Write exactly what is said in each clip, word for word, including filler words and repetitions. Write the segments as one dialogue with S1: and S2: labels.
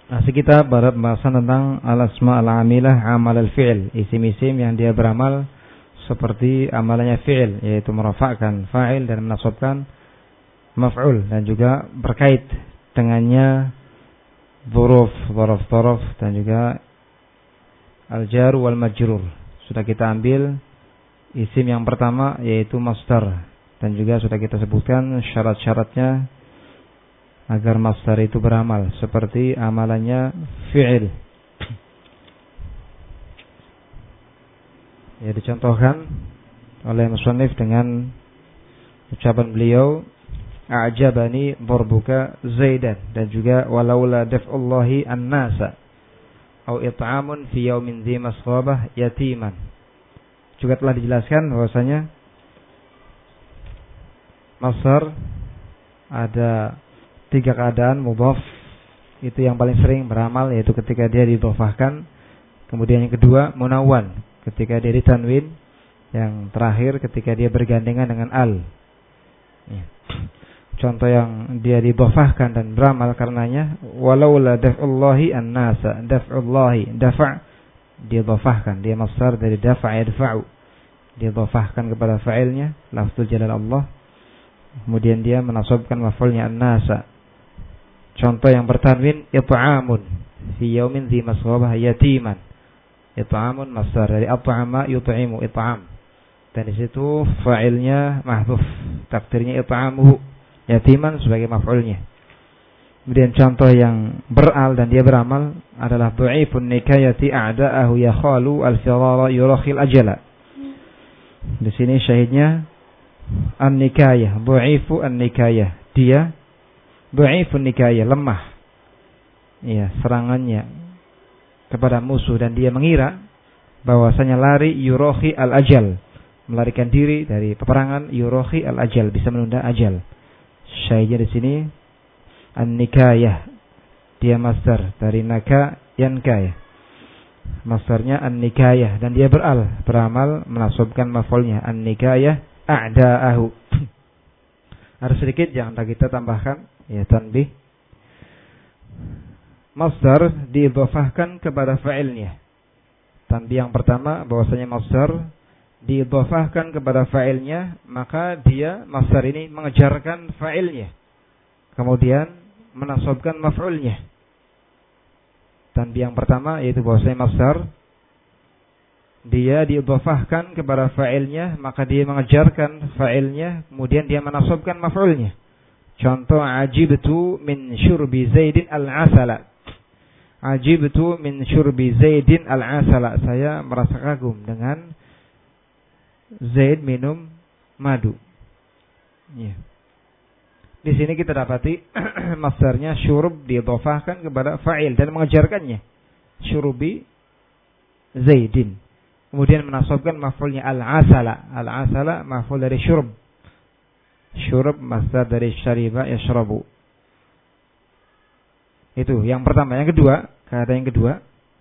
S1: Masih kita pada pembahasan tentang al-asma al-amilah amal al-fi'il, isim-isim yang dia beramal seperti amalannya fi'il, yaitu merafa'kan fa'il dan menasabkan maf'ul, dan juga berkait dengannya dzuruf, dzaraf-dzaraf, dan juga al-jar wal majrur. Sudah kita ambil isim yang pertama yaitu masdar, dan juga sudah kita sebutkan syarat-syaratnya agar masdar itu beramal seperti amalannya fi'il. Ya, dicontohkan oleh musannif dengan ucapan beliau, a'jabani darbuka Zaidan, dan juga walaula daf'ullahi an-nasa au it'amun fi yaumin dzi masghabah yatiman. Juga telah dijelaskan bahwasanya masdar ada tiga keadaan mudhaf, itu yang paling sering beramal, yaitu ketika dia didhofahkan. Kemudian yang kedua munawwan, ketika dia ditanwin. Yang terakhir ketika dia bergandengan dengan al. Ya. Contoh yang dia didhofahkan dan beramal karenanya, walaula daf'ullahi an-nasa, daf'ullahi, dafa' didhofahkan, dia masdar dari dafa' yadfa'u, didhofahkan kepada fa'ilnya lafzul jalal Allah. Kemudian dia menasabkan maf'ulnya an-nasa. Contoh yang bertanwin, it'amun fi yaumin dzi masghabah yatiman. It'amun masdar dari at'ama yut'imu, it'am. Dan di situ fa'ilnya mahdhuf, takdirnya it'amuhu, yatiman sebagai maf'ulnya. Kemudian contoh yang beral dan dia beramal adalah du'ifun nikayati a'da'ahu yakhalu al-firara yurakhil ajala. Di sini syahidnya an-nikayah, du'ifu an-nikayah, dia du'ifun nikayah, lemah, ya, serangannya kepada musuh, dan dia mengira bahwasanya lari yurohi al-ajal, melarikan diri dari peperangan, yurohi al-ajal, bisa menunda ajal. Syahidnya di sini an-nikayah, dia masdar dari naka yankaya, masdarnya an-nikayah, dan dia beral, beramal menasabkan maf'ulnya an-nikayah a'da'ahu. Harus sedikit, jangan kita tambahkan, ya, tanbih. Masdar diidhofahkan kepada fa'ilnya. Tanbih yang pertama bahwasanya masdar diidhofahkan kepada fa'ilnya, maka dia masdar ini mengejarkan fa'ilnya, kemudian menasabkan maf'ulnya. Tanbih yang pertama yaitu bahwasanya masdar dia diidhofahkan kepada fa'ilnya, maka dia mengejarkan fa'ilnya, kemudian dia menasabkan maf'ulnya. Contoh, ajibtu min syurbi Zaidin al-asala. Ajibtu min syurbi Zaidin al-asala. Saya merasa kagum dengan Zaid minum madu. Ya. Di sini kita dapati masdarnya syurb diidhofahkan kepada fa'il dan mengejarkannya. Syurbi Zaidin. Kemudian menasabkan maf'ulnya al-asala. Al-asala maf'ul dari syurb. Syurb masdar dari syariba yashrabu. Itu yang pertama. Yang kedua, keadaan yang kedua,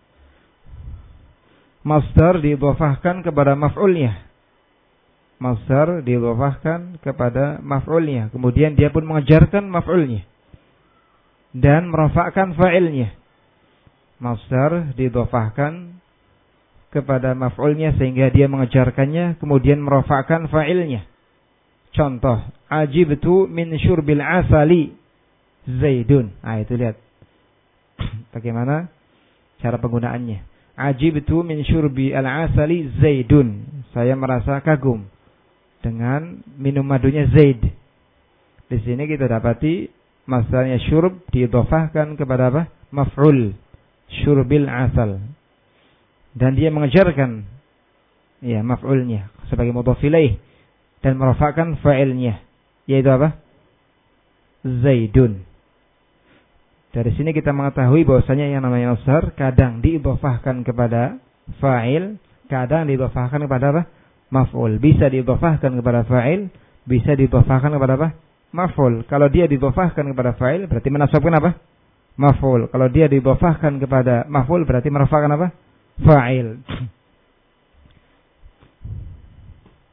S1: masdar diidhofahkan kepada maf'ulnya. Masdar diidhofahkan kepada maf'ulnya. Kemudian dia pun mengejarkan maf'ulnya dan merafa'kan fa'ilnya. Masdar diidhofahkan kepada maf'ulnya sehingga dia mengejarkannya, kemudian merafa'kan fa'ilnya. Contoh, ajibtu min syurbil asali Zaidun. Ah, itu lihat bagaimana cara penggunaannya. Ajibtu min syurbi al-asali Zaidun. Saya merasa kagum dengan minum madunya Zaid. Di sini kita dapati masdarnya syurb diidhofahkan kepada apa? Maf'ul, syurbil asal. Dan dia mengejarkan, ya, maf'ulnya sebagai mudhaf ilaih dan merafa'kan fa'ilnya, yaitu apa? Zaidun. Dari sini kita mengetahui bahwasanya yang namanya masdar kadang diidhofahkan kepada fa'il, kadang diidhofahkan kepada apa? Maf'ul. Bisa diidhofahkan kepada fa'il, bisa diidhofahkan kepada apa? Maf'ul. Kalau dia diidhofahkan kepada fa'il berarti menasabkan apa? Maf'ul. Kalau dia diidhofahkan kepada maf'ul berarti merafa'kan apa? Fa'il.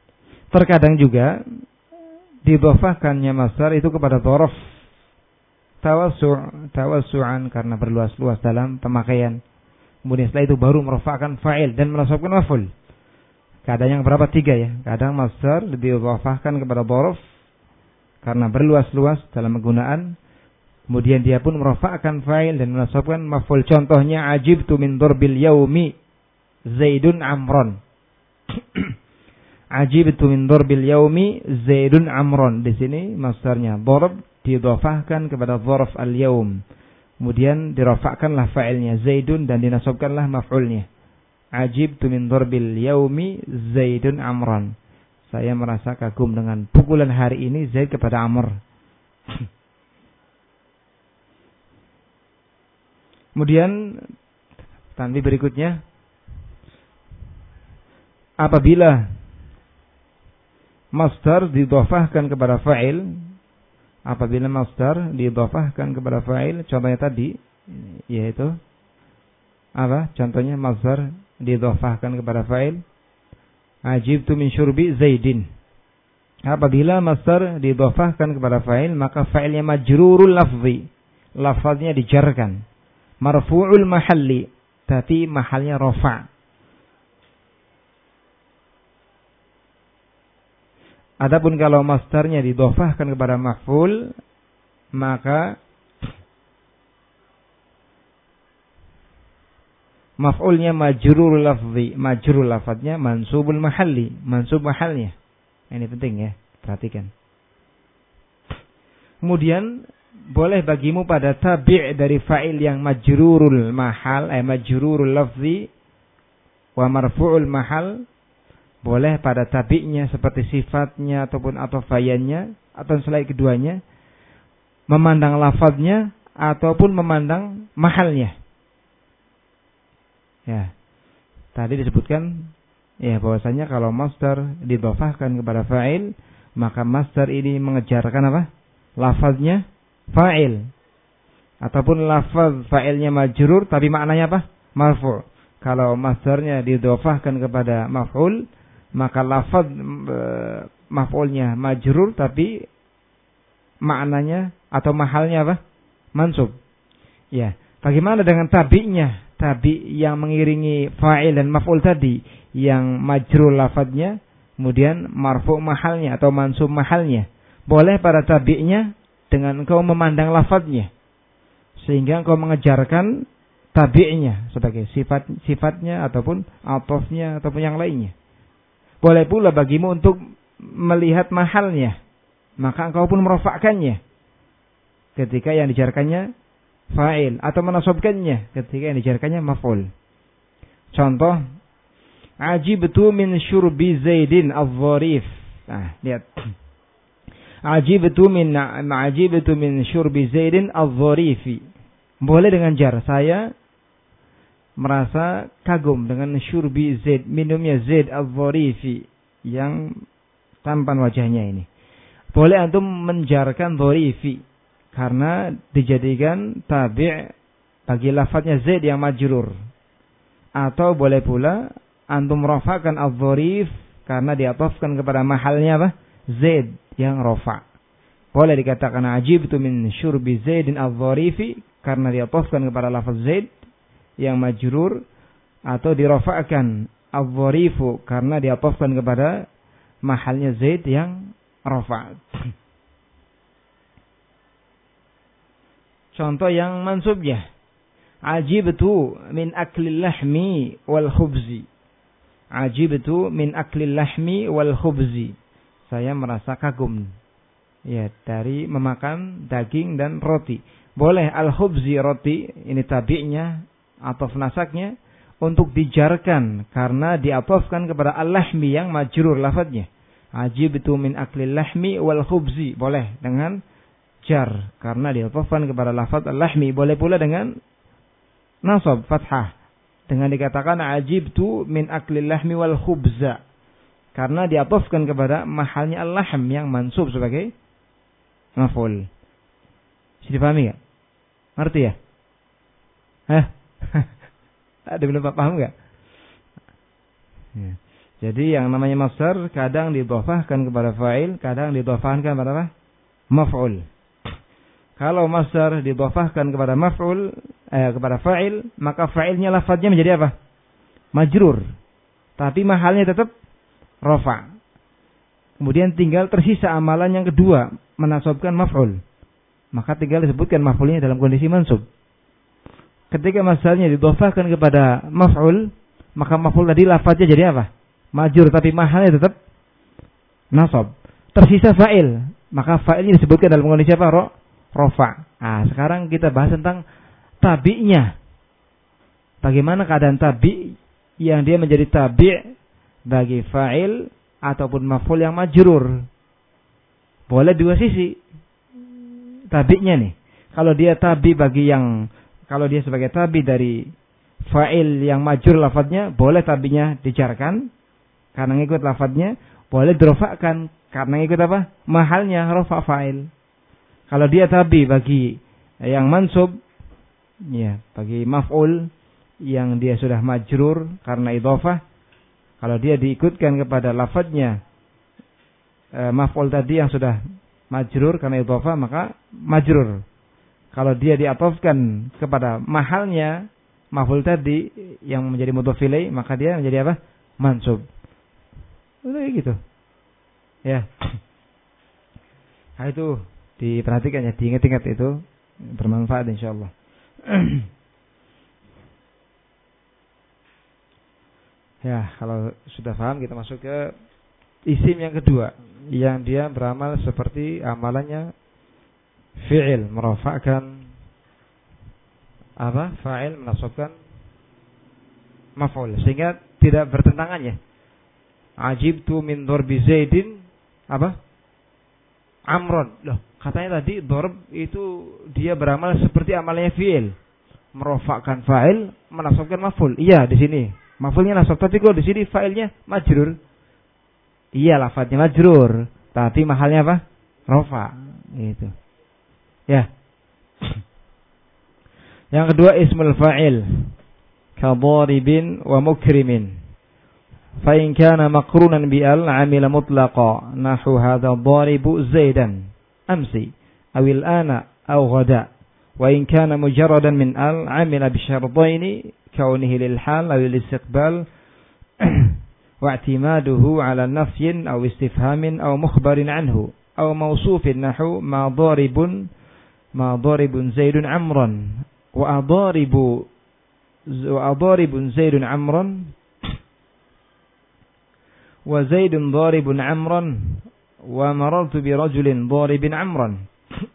S1: Terkadang juga diidhofahkannya masdar itu kepada dzaraf. tawassu' tawassu'an karena berluas-luas dalam pemakaian. Kemudian setelah itu baru merofakkan fa'il dan menasabkan maf'ul. Kadang yang berapa? Tiga ya. Kadang masdar diidhafahkan kepada dzaraf karena berluas-luas dalam penggunaan. Kemudian dia pun merofakkan fa'il dan menasabkan maf'ul. Contohnya ajibtu min darbil yaumi Zaidun Amron. Ajibtu min darbil yaumi Zaidun Amron. Di sini masdarnya darab diidhafahkan kepada dzaraf al-yaum. Kemudian dirafa'kanlah fa'ilnya Zaidun dan dinasabkanlah maf'ulnya. Ajibtu min darbil yaumi Zaidun Amran. Saya merasa kagum dengan pukulan hari ini Zaid kepada Amr. Kemudian tanbih berikutnya, apabila masdar didhafahkan kepada fa'il, apabila masdar didhafahkan kepada fa'il, contohnya tadi yaitu apa? Contohnya masdar didhafahkan kepada fa'il, ajibtu min syurbi Zaidin. Apabila masdar didhafahkan kepada fa'il, maka fa'ilnya majrurul lafzi, lafaznya dijarkan. Marfu'ul mahalli, tapi mahalnya rafa'. Adapun kalau masdarnya didhafahkan kepada maf'ul, maka maf'ulnya majrurul lafzi, majrurul lafadznya mansubul mahalli, mansub mahalnya. Ini penting ya, perhatikan. Kemudian boleh bagimu pada tabi' dari fa'il yang majrurul mahal, eh majrurul lafzi wa marfu'ul mahal, boleh pada tabi'nya seperti sifatnya ataupun atofayannya atau selain keduanya, memandang lafadznya ataupun memandang mahalnya. Ya, tadi disebutkan ya bahwasanya kalau masdar didhafahkan kepada fa'il, maka masdar ini mengejarkan apa? Lafadznya fa'il. Ataupun lafaz fa'ilnya majrur tapi maknanya apa? Marfu'. Kalau masdarnya didhafahkan kepada maf'ul, maka lafaz e, maf'ulnya majrur tapi maknanya atau mahalnya apa? Mansub. Ya, bagaimana dengan tabi'nya? Tabi' yang mengiringi fa'il dan maf'ul tadi, yang majrur lafaznya, kemudian marfu' mahalnya atau mansub mahalnya. Boleh pada tabi'nya dengan engkau memandang lafaznya, sehingga engkau mengejarkan tabi'nya sebagai sifat sifatnya ataupun atofnya ataupun yang lainnya. Boleh pula bagimu untuk melihat mahalnya, maka engkau pun merofakkannya ketika yang dijarkannya fa'il, atau menasabkannya ketika yang dijarkannya maf'ul. Contoh, ajibtu min syurbi Zaidin adh-dharif. Nah, lihat. Ajibtu min ajibtu min syurbi Zaidin adh-dharifi. Boleh dengan jar. Saya merasa kagum dengan syurbi Zaid, minumnya Zaid adh-dharifi, yang tampan wajahnya ini. Boleh antum menjarkan dharifi karena dijadikan tabi' bagi lafadznya Zaid yang majrur. Atau boleh pula antum rafa'kan adh-dharif karena diatofkan kepada mahalnya apa? Zaid yang rafa'. Boleh dikatakan ajibtu min syurbi Zaidin adh-dharifi karena diatofkan kepada lafaz Zaid yang majrur, atau dirafa'kan adh-dharifu karena diatofkan kepada mahalnya Zaid yang rafa'. Contoh yang mansubnya, ajibtu min aklil lahmi wal khubzi. Ajibtu min aklil lahmi wal khubzi. Saya merasa kagum ya dari memakan daging dan roti. Boleh al-khubzi roti, ini tabi'nya atau nasaknya untuk dijarkan karena diatofkan kepada al-lahmi yang majrur lafadznya. Ajibtu min aklil lahmi wal khubzi. Boleh dengan jar karena diatofkan kepada lafaz al-lahmi. Boleh pula dengan nasab fathah dengan dikatakan ajibtu min aklil lahmi wal khubza karena diatofkan kepada mahalnya al-lahm yang mansub sebagai maf'ul. Bisa dipahami enggak? Ngerti ya? Hah? Ada belum paham enggak? Ya. Jadi yang namanya masdar kadang didhafahkan kepada fa'il, kadang didhafahkan kepada apa? Maf'ul. Kalau masdar didhafahkan kepada maf'ul, eh, kepada fa'il, maka fa'ilnya lafadznya menjadi apa? Majrur. Tapi mahalnya tetap rafa. Kemudian tinggal tersisa amalan yang kedua, menasabkan maf'ul. Maka tinggal disebutkan maf'ulnya dalam kondisi mansub. Ketika masdarnya didhafahkan kepada maf'ul, maka maf'ul tadi lafadznya jadi apa? Majrur, tapi mahalnya tetap nasab. Tersisa fa'il, maka fa'ilnya disebutkan dalam kondisi apa? Ro, rofa. Nah, sekarang kita bahas tentang tabi'nya. Bagaimana keadaan tabi' yang dia menjadi tabi' bagi fa'il ataupun maf'ul yang majrur. Boleh dua sisi tabi'nya nih. Kalau dia tabi bagi yang, kalau dia sebagai tabi dari fa'il yang majrur lafadznya, boleh tabi'nya dijarkan karena ngikut lafadznya. Boleh dirofakkan karena ngikut apa? Mahalnya rofa fa'il. Kalau dia tabi bagi yang mansub, ya, bagi maf'ul yang dia sudah majrur karena idhofah, kalau dia diikutkan kepada lafadznya e, maf'ul tadi yang sudah majrur karena idhofah, maka majrur. Kalau dia diatofkan kepada mahalnya maf'ul tadi yang menjadi mudhof ilaih, maka dia menjadi apa? Mansub. Udah gitu. Ya. Nah, itu diperhatikan ya, diingat-ingat, itu bermanfaat insyaallah. Ya, kalau sudah paham kita masuk ke isim yang kedua, yang dia beramal seperti amalannya fi'il, merafa'kan apa? Fa'il, menasabkan maf'ul, sehingga tidak bertentangan ya. Ajibtu min darbi Zaidin apa? Amron. Loh, katanya tadi darb itu dia beramal seperti amalnya fi'il, merofakkan fa'il, menasabkan maf'ul. Iya, di sini maf'ulnya nasab, tapi kalau di sini fa'ilnya majrur. Iya, lafadznya majrur, tapi mahalnya apa? Rafa. Gitu. Ya. Yang kedua ismul fa'il, ka dharibin wa mukrimin. فإن كان مقرونا بأل عمل مطلقا نحو هذا الضارب زيدا أمسي أو الآن أو غدا وإن كان مجردا من أل عمل بشرطين كونه للحال أو الاستقبال واعتماده على نفي أو استفهام أو مخبر عنه أو موصوف نحو ما ضارب ما ضارب زيد عمرا وأضارب وأضارب زيد عمرا wa Zaidun dharibun Amran wa marartu bi rajulin dharibin Amran.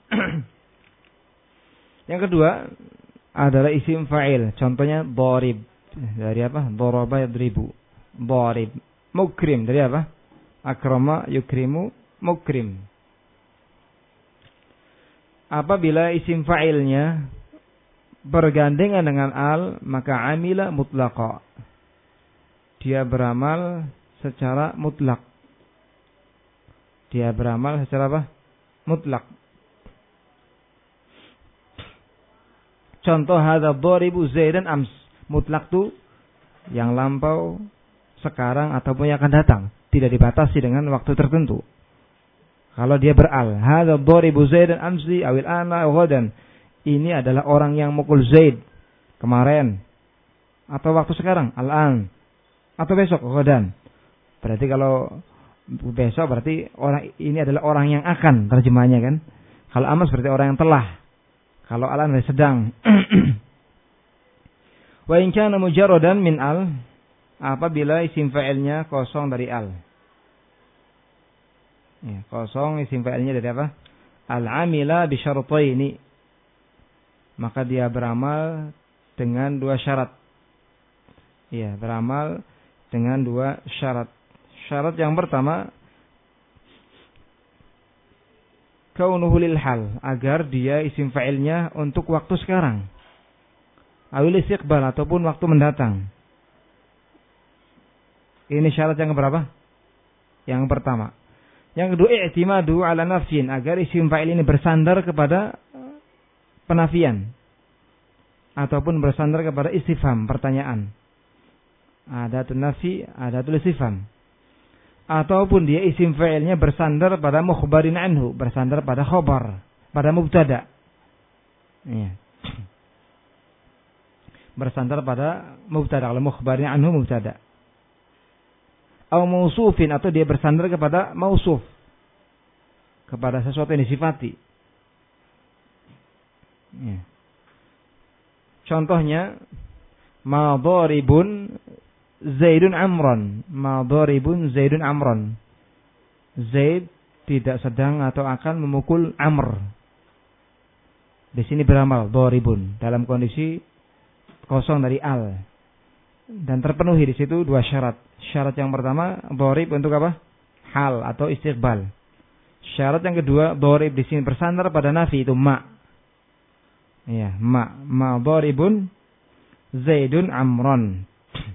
S1: Yang kedua adalah isim fa'il. Contohnya dharib. Dari apa? Dharaba yadribu. Dharib. Mukrim dari apa? Akrama yukrimu mukrim. Apabila isim fa'ilnya bergandengan dengan al, maka amila mutlaqa. Dia beramal secara mutlak. Dia beramal secara apa? Mutlak. Contoh hadza dharibu Zaidan ams. Mutlak tu yang lampau, sekarang ataupun yang akan datang, tidak dibatasi dengan waktu tertentu. Kalau dia beral, hadza dharibu Zaidan amsi awil ana ghadan. Ini adalah orang yang mukul Zaid kemarin atau waktu sekarang, al-an, atau besok ghadan. Berarti kalau besok berarti orang ini adalah orang yang akan, terjemahnya kan. Kalau amas berarti orang yang telah. Kalau alan berarti sedang. Wa in kana mujarradan min al, apabila isim fa'ilnya kosong dari al. Ya, kosong isim fa'ilnya dari apa? Al-amila bi syartaini. Maka dia beramal dengan dua syarat. Iya, beramal dengan dua syarat. Syarat yang pertama, kaunuhu lil hal, agar dia isim fa'ilnya untuk waktu sekarang. Awil istiqbal, ataupun waktu mendatang. Ini syarat yang keberapa? Yang pertama. Yang kedua, i'timadu ala nafyin, agar isim fa'il ini bersandar kepada penafian ataupun bersandar kepada istifham, pertanyaan. Adatul nafi, adatul istifham. Ataupun dia isim fa'ilnya bersandar pada mukhbarin anhu, bersandar pada khobar, pada mubtada. Ya. Bersandar pada mubtada, kalau mukhbarin anhu mubtada. Atau mausufin, atau dia bersandar kepada mausuf, kepada sesuatu yang disifati. Ya. Contohnya, ma dharibun Zaidun amron, ma dharibun Zaidun amron. Zaid tidak sedang atau akan memukul Amr. Di sini beramal dharibun dalam kondisi kosong dari al, dan terpenuhi di situ dua syarat. Syarat yang pertama, dharib untuk apa? Hal atau istiqbal. Syarat yang kedua, dharib di sini bersandar pada nafi, itu ma. Ya, ma, ma dharibun Zaidun amron.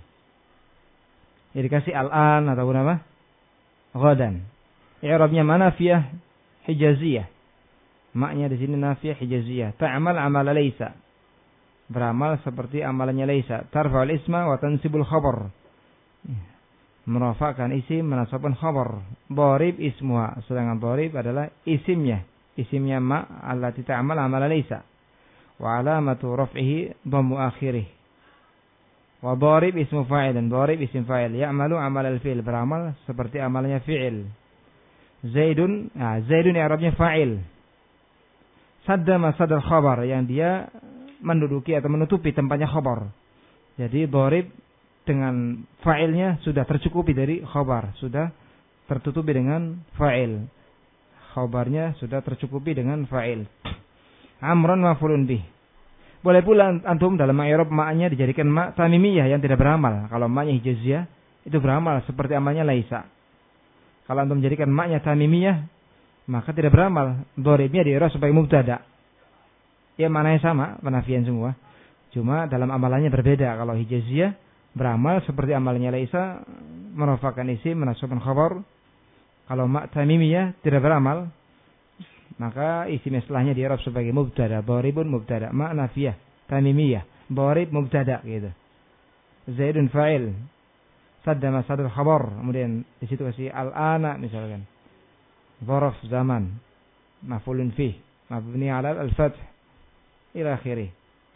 S1: Jadi dikasih al-an ataupun apa? Ghadan. I'rabnya mana? Nafiyah hijaziyah. Maknya di sini nafiyah hijaziyah. Ta'mal amala laysa. Beramal seperti amalannya laisa. Tarfa'ul isma wa tansibul khabar. Merafakan isim, menasabkan khabar. Dharib ismuha. Sedangkan dharib adalah isimnya. Isimnya ma allati ta'mal amala laisa. Wa alamatu raf'ihi dhammu akhirih. Wa dharib ismu fa'il. Dan dharib isim fa'il. Ya'malu amal al-fi'il. Beramal seperti amalnya fi'il. Zaidun. Nah, Zaidun i'rabnya fa'il. Sadda masadal khabar. Yang dia menduduki atau menutupi tempatnya khabar. Jadi dharib dengan fa'ilnya sudah tercukupi dari khabar, sudah tertutupi dengan fa'il. Khabarnya sudah tercukupi dengan fa'il. Amran maf'ulun bih. Boleh pula antum dalam i'rab ma'nya dijadikan ma' tamimiyah yang tidak beramal. Kalau ma'nya hijaziyah itu beramal seperti amalnya laisa. Kalau antum jadikan ma'nya tamimiyah maka tidak beramal. Dharibnya di i'rab sebagai mubtada. Ya maknanya sama, penafian semua. Cuma dalam amalannya berbeda. Kalau hijaziyah beramal seperti amalnya laisa, merafakan isim, menasabkan khabar. Kalau ma' tamimiyah tidak beramal, maka isim setelahnya di-i'rab sebagai mubtada. Dharibun mubtada, ma' nafiyah, tamimiyah, dharib mubtada gitu. Zaidun fa'il. Sadda masadul khabar. Kemudian di situ kasih al-ana misalkan. Dzaraf zaman. Maf'ulun fih, mabni 'ala al-fath. Ila akhirih.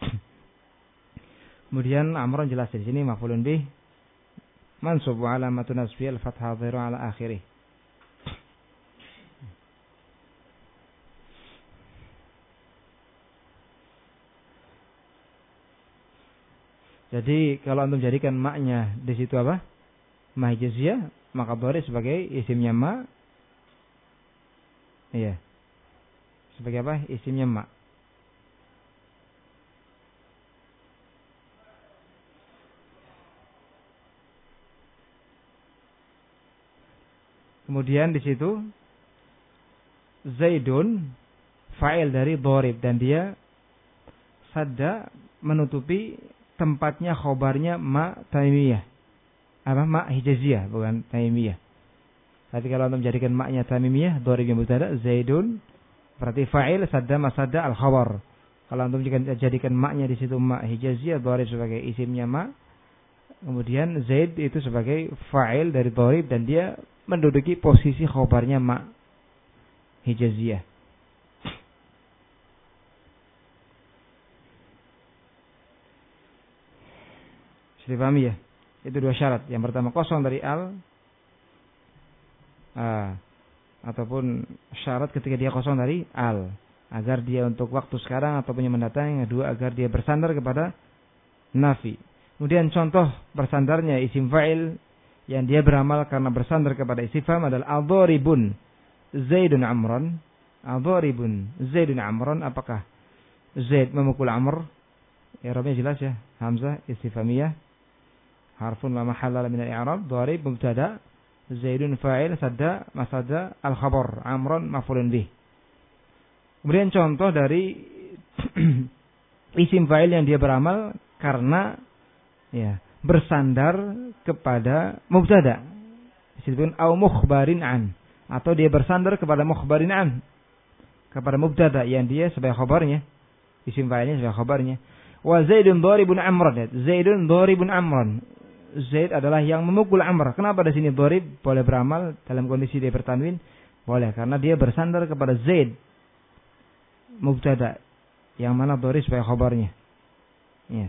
S1: Kemudian amron jelas di sini maf'ulun bih mansub wa alamatun nasbi al-fathah dhahiru ala akhirih. Jadi kalau antum jadikan maknya di situ apa? Ma hijaziyah, maka dharib sebagai isimnya ma. Iya. Sebagai apa? Isimnya ma. Kemudian di situ Zaidun fa'il dari dharib dan dia sadda menutupi tempatnya khobarnya ma taimiyah. Apa? Ma hijaziyah bukan taimiyah. Tapi kalau antum jadikan maknya taimiyah, dharib yang mubtada Zaidun berarti fa'il sadda masadda al-khabar. Kalau antum jadikan maknya di situ ma hijaziyah, dharib sebagai isimnya ma. Kemudian Zaid itu sebagai fa'il dari dharib dan dia menduduki posisi khobarnya ma hijaziyah. Sudah paham ya? Itu dua syarat. Yang pertama kosong dari al, ah, ataupun syarat ketika dia kosong dari al, agar dia untuk waktu sekarang ataupun yang mendatang. Yang kedua agar dia bersandar kepada nafi. Kemudian contoh bersandarnya isim fa'il yang dia beramal karena bersandar kepada istifham adalah adharibun Zaidun amron. Adharibun Zaidun amron. Apakah Zaid memukul Amr? I'rabnya jelas ya. Hamzah istifhamiyah. Harfun la mahalla min al-i'rab. Dharib mubtada. Zaidun fa'il sadda masada al-khabar. Amron maf'ulun bih. Kemudian contoh dari isim fa'il yang dia beramal karena ya bersandar kepada mubtada. Disebutkan au mukhbarin an, atau dia bersandar kepada mukhbarin an, kepada mubtada yang dia sebagai khabarnya, isim fa'ilnya sebagai khabarnya. Wa Zaidun dharibun Amran. Zaidun dharibun Amran. Zaid adalah yang memukul Amr. Kenapa di sini dharib boleh beramal dalam kondisi dia bertanwin? Boleh karena dia bersandar kepada Zaid mubtada Yang mana dharib sebagai khabarnya. Ya.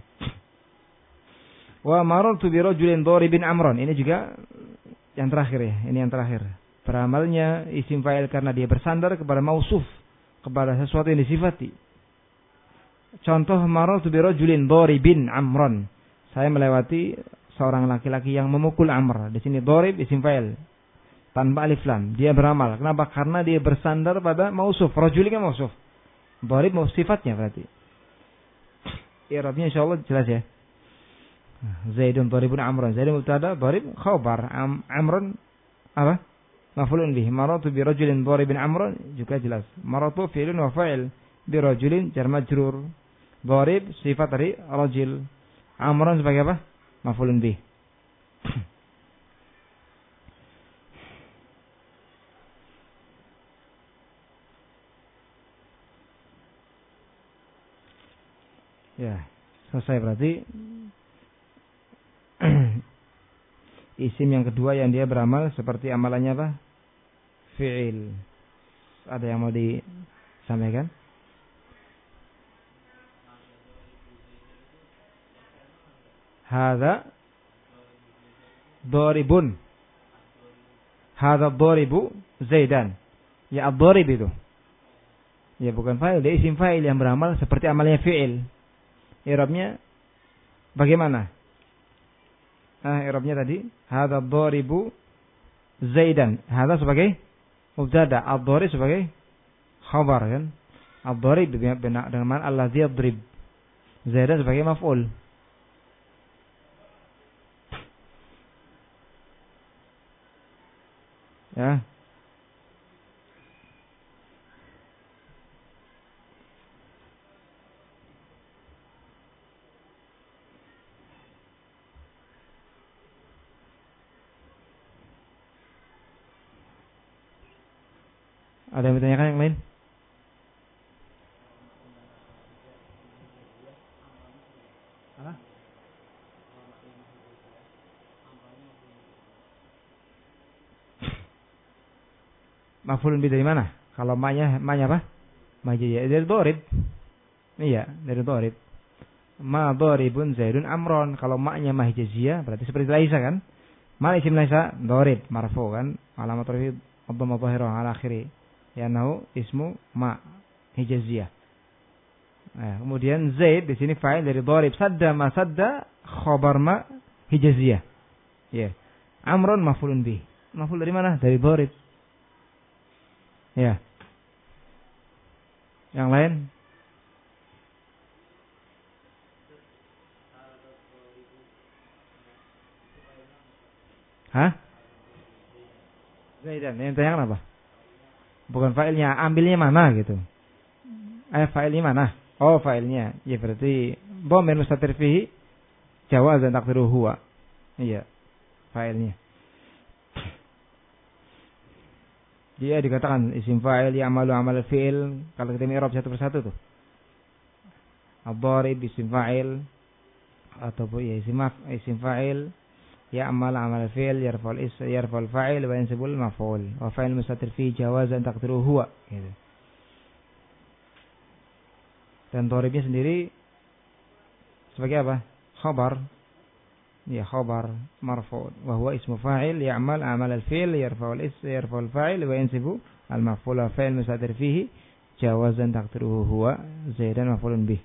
S1: Wa marartu bi rajulin dharibin amran. Ini juga yang terakhir ya. Ini yang terakhir. Beramalnya isim fa'il karena dia bersandar kepada mausuf, kepada sesuatu yang disifati. Contoh marartu bi rajulin dharibin amran. Saya melewati seorang laki-laki yang memukul Amr. Di sini dharib isim fa'il tanpa alif lam. Dia beramal. Kenapa? Karena dia bersandar pada mausuf. Rajul kan mausuf. Dharib mau sifatnya berarti. I'rabnya insyaallah jelas ya. Zaidun dharibun Amran. Zaidun mubtada, dharib khabar. Am, Amrun apa? Maf'ulun bih. Maratu bi rajulin dharibin Amran juga jelas. Maratu fi'lun wa fa'il bi rajulin jar majrur. Dharib sifat dari rajul. Amran sebagai apa? Maf'ulun bih. Ya, selesai berarti. Isim yang kedua yang dia beramal seperti amalannya apa? Fi'il. Ada yang mau disampaikan? Hadza dharibun. Hadza dharibu Zaidan. Ya ad-dharib itu. Ya bukan fa'il, dia isim fa'il yang beramal seperti amalnya fi'il. I'rabnya bagaimana? Ah, i'rabnya tadi hadza dharibu Zaidan. Hadza sebagai mubtada, ad-dharib sebagai khabar kan? Ad-dharib dengan dengan allazi yadrib. Zaidan sebagai maf'ul. Ya. Ada yang bertanyakan yang lain? Apa? Maf'ulun bih dari mana? Kalau ma-nya, ma-nya apa? Majiyah dari dharib. Iya, dari dharib. Ma dharibun Zaidun Amron. Kalau ma-nya ma hijaziyah berarti seperti Laisa kan? Ma isim Laisa dharib marfu kan? Alamat rafi dhamma dhahirah ala akhiri. Ya nahu ismu ma hijaziyah. Nah, kemudian Zaid di sini fa'il dari dharib. Sadda ma sadda khabar ma hijaziyah. Ya. Amron maf'ulun bih. Maf'ul dari mana? Dari dharib. Ya. Yang lain? Hah? Zaidan. Yang tanyakan apa? Bukan fa'ilnya, ambilnya mana gitu. Eh fa'ilnya mana? Oh, fa'ilnya. Ya berarti dhamir mustatir fihi jawazan taqdiruhu huwa. Iya. Fa'ilnya. Dia dikatakan isim fa'il ya'malu amal fi'il kalau kita i'rab satu persatu tuh. Ad-dharib isim fa'il atau ya isim isim fa'il ya'mal amal fi'il yarfa'ul is yarfa'ul fa'il wa yansibul maf'ul wa fa'il mustatir fi jawazan taqdiruhu huwa gitu. Dan dharibnya sendiri sebagai apa? Khabar. Ya khabar marfu' wa huwa ismu fa'il ya'mal amal al-fi'l yarfa'ul is yarfa'ul fa'il wa yansibu al-maf'ul wa fa'il mustatir fihi jawazan taqdiruhu huwa Zaidan maf'ulun bih.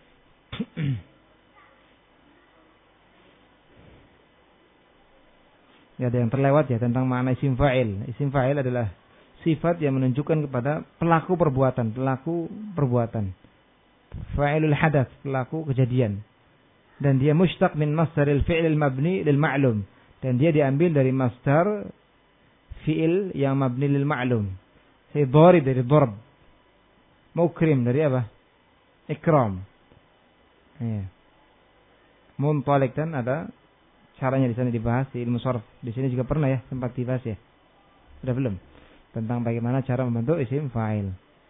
S1: Ya, ada yang terlewat ya tentang makna isim fa'il. Isim fa'il adalah sifat yang menunjukkan kepada pelaku perbuatan, pelaku perbuatan. Fa'ilul hadath, pelaku kejadian. Dan dia mushtaq min masdaril fi'il mabni lil ma'lum. Dan dia diambil dari masdar fi'il yang mabni lil ma'lum. Saya dharib dari dharb. Mukrim dari apa? Ikram. Ya. Muntalik kan ada caranya di sana dibahas di ilmu sharf. Di sini juga pernah ya sempat dibahas ya. Sudah belum? Tentang bagaimana cara membentuk isim fa'il.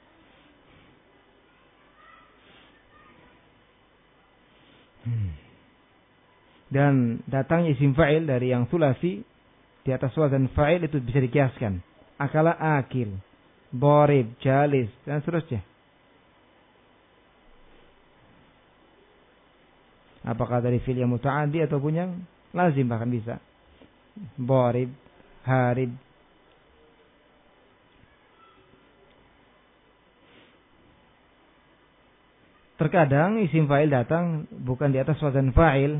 S1: Hmm. Dan datangnya isim fa'il dari yang sulasi di atas wazan fa'il itu bisa dikiaskan. Akala akil, dharib, jalis dan seterusnya. Apakah dari fi'il yang muta'addi ataupun yang lazim bahkan bisa. Darib, harib. Terkadang isim fa'il datang bukan di atas wazan fa'il.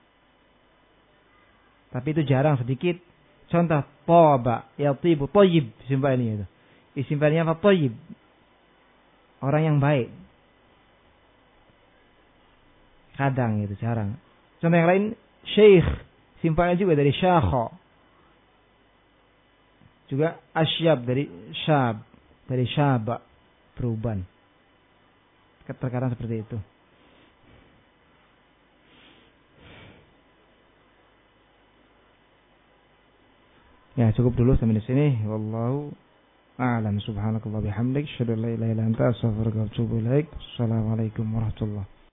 S1: Tapi itu jarang, sedikit. Contoh, toba, yatibu, toyib. Isim fa'ilnya itu. Isim fa'ilnya apa? Toyib. Orang yang baik. Kadang itu, jarang. Contoh yang lain, syekh. Isim fa'il juga dari syakha. Juga asyab dari syab. Dari syaba. Perubahan. Terkadang seperti itu. Ya, cukup dulu sampai di sini. Wallahu a'lam. Subhanakallah bihamdik. Asyhadu an la ilaha illa anta astaghfiruka wa atubu ilaik. Assalamualaikum warahmatullahi wabarakatuh.